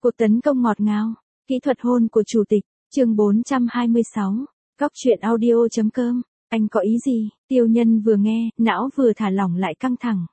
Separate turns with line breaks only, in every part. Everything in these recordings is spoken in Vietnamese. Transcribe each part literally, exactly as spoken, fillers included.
Cuộc tấn công ngọt ngào, kỹ thuật hôn của chủ tịch, chương bốn trăm hai mươi sáu, góc truyện audio.com, anh có ý gì? Tiêu Nhân vừa nghe, não vừa thả lỏng lại căng thẳng.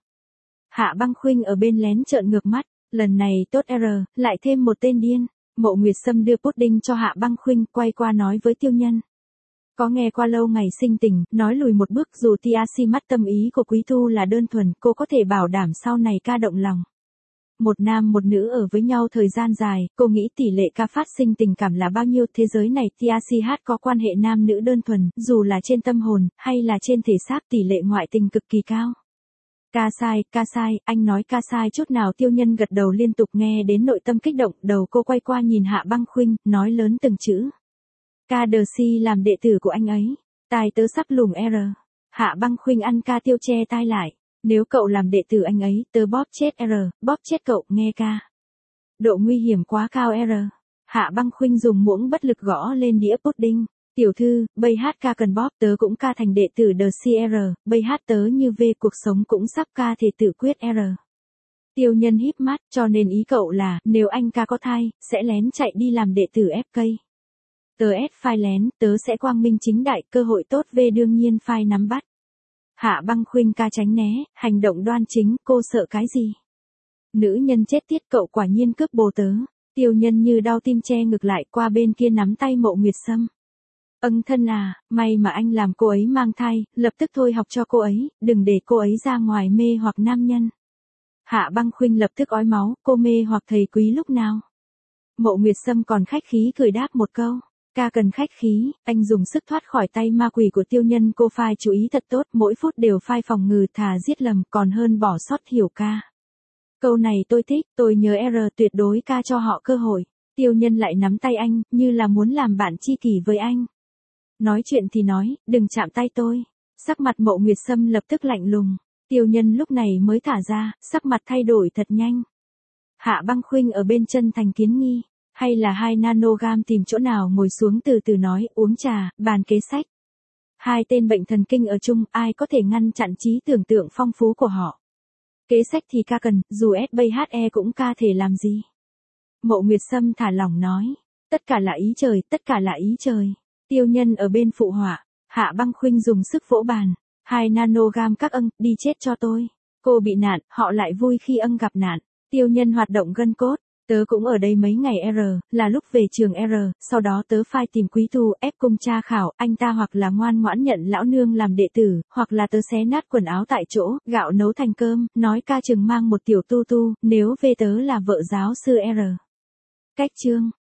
Hạ Băng Khuynh ở bên lén trợn ngược mắt, lần này tốt R, lại thêm một tên điên. Mộ Nguyệt Sâm đưa pudding cho Hạ Băng Khuynh, quay qua nói với Tiêu Nhân. Có nghe qua lâu ngày sinh tình, nói lùi một bước, dù tia si mắt tâm ý của Quý Thu là đơn thuần, cô có thể bảo đảm sau này ca động lòng. Một nam một nữ ở với nhau thời gian dài, cô nghĩ tỷ lệ ca phát sinh tình cảm là bao nhiêu? Thế giới này tia si hát có quan hệ nam nữ đơn thuần, dù là trên tâm hồn, hay là trên thể xác, tỷ lệ ngoại tình cực kỳ cao. Ca sai, ca sai, anh nói ca sai chút nào? Tiêu Nhân gật đầu liên tục, nghe đến nội tâm kích động, đầu cô quay qua nhìn Hạ Băng Khuynh, nói lớn từng chữ. Ca đờ si làm đệ tử của anh ấy, tai tớ sắp lủng R. Hạ Băng Khuynh ăn ca tiêu che tai lại, nếu cậu làm đệ tử anh ấy, tớ bóp chết R, bóp chết cậu, nghe ca. Độ nguy hiểm quá cao R. Hạ Băng Khuynh dùng muỗng bất lực gõ lên đĩa pudding. Tiểu thư, bây hát ca cần bóp, tớ cũng ca thành đệ tử đờ si R, bây hát tớ như về cuộc sống cũng sắp ca thể tự quyết R. Tiêu Nhân híp mắt, cho nên ý cậu là, nếu anh ca có thai, sẽ lén chạy đi làm đệ tử ép ca. Tớ ép phai lén, tớ sẽ quang minh chính đại, cơ hội tốt về đương nhiên phai nắm bắt. Hạ Băng Khuynh ca tránh né, hành động đoan chính, cô sợ cái gì? Nữ nhân chết tiết, cậu quả nhiên cướp bồ tớ. Tiêu Nhân như đau tim che ngực lại, qua bên kia nắm tay Mộ Nguyệt Sâm. Ân thân à, may mà anh làm cô ấy mang thai, lập tức thôi học cho cô ấy, đừng để cô ấy ra ngoài mê hoặc nam nhân. Hạ Băng Khuynh lập tức ói máu, cô mê hoặc thầy Quý lúc nào? Mộ Nguyệt Sâm còn khách khí cười đáp một câu. Ca cần khách khí, anh dùng sức thoát khỏi tay ma quỷ của Tiêu Nhân, cô phai chú ý thật tốt, mỗi phút đều phai phòng ngừ, thà giết lầm còn hơn bỏ sót, hiểu ca. Câu này tôi thích, tôi nhớ R, tuyệt đối ca cho họ cơ hội. Tiêu Nhân lại nắm tay anh, như là muốn làm bạn tri kỷ với anh. Nói chuyện thì nói, đừng chạm tay tôi. Sắc mặt Mộ Nguyệt Sâm lập tức lạnh lùng. Tiêu Nhân lúc này mới thả ra, sắc mặt thay đổi thật nhanh. Hạ Băng Khuynh ở bên chân thành kiến nghi. Hay là hai nanogam tìm chỗ nào ngồi xuống từ từ nói, uống trà, bàn kế sách. Hai tên bệnh thần kinh ở chung, ai có thể ngăn chặn trí tưởng tượng phong phú của họ. Kế sách thì ca cần, dù ét bê hát e cũng ca thể làm gì. Mộ Nguyệt Sâm thả lỏng nói, tất cả là ý trời, tất cả là ý trời. Tiêu Nhân ở bên phụ họa, Hạ Băng Khuynh dùng sức vỗ bàn, hai nanogam các âng, đi chết cho tôi. Cô bị nạn, họ lại vui khi âng gặp nạn. Tiêu Nhân hoạt động gân cốt. Tớ cũng ở đây mấy ngày R, là lúc về trường R, sau đó tớ phai tìm Quý Thu, ép cung tra khảo, anh ta hoặc là ngoan ngoãn nhận lão nương làm đệ tử, hoặc là tớ xé nát quần áo tại chỗ, gạo nấu thành cơm, nói ca chừng mang một tiểu tu tu, nếu về tớ là vợ giáo sư R. Cách chương.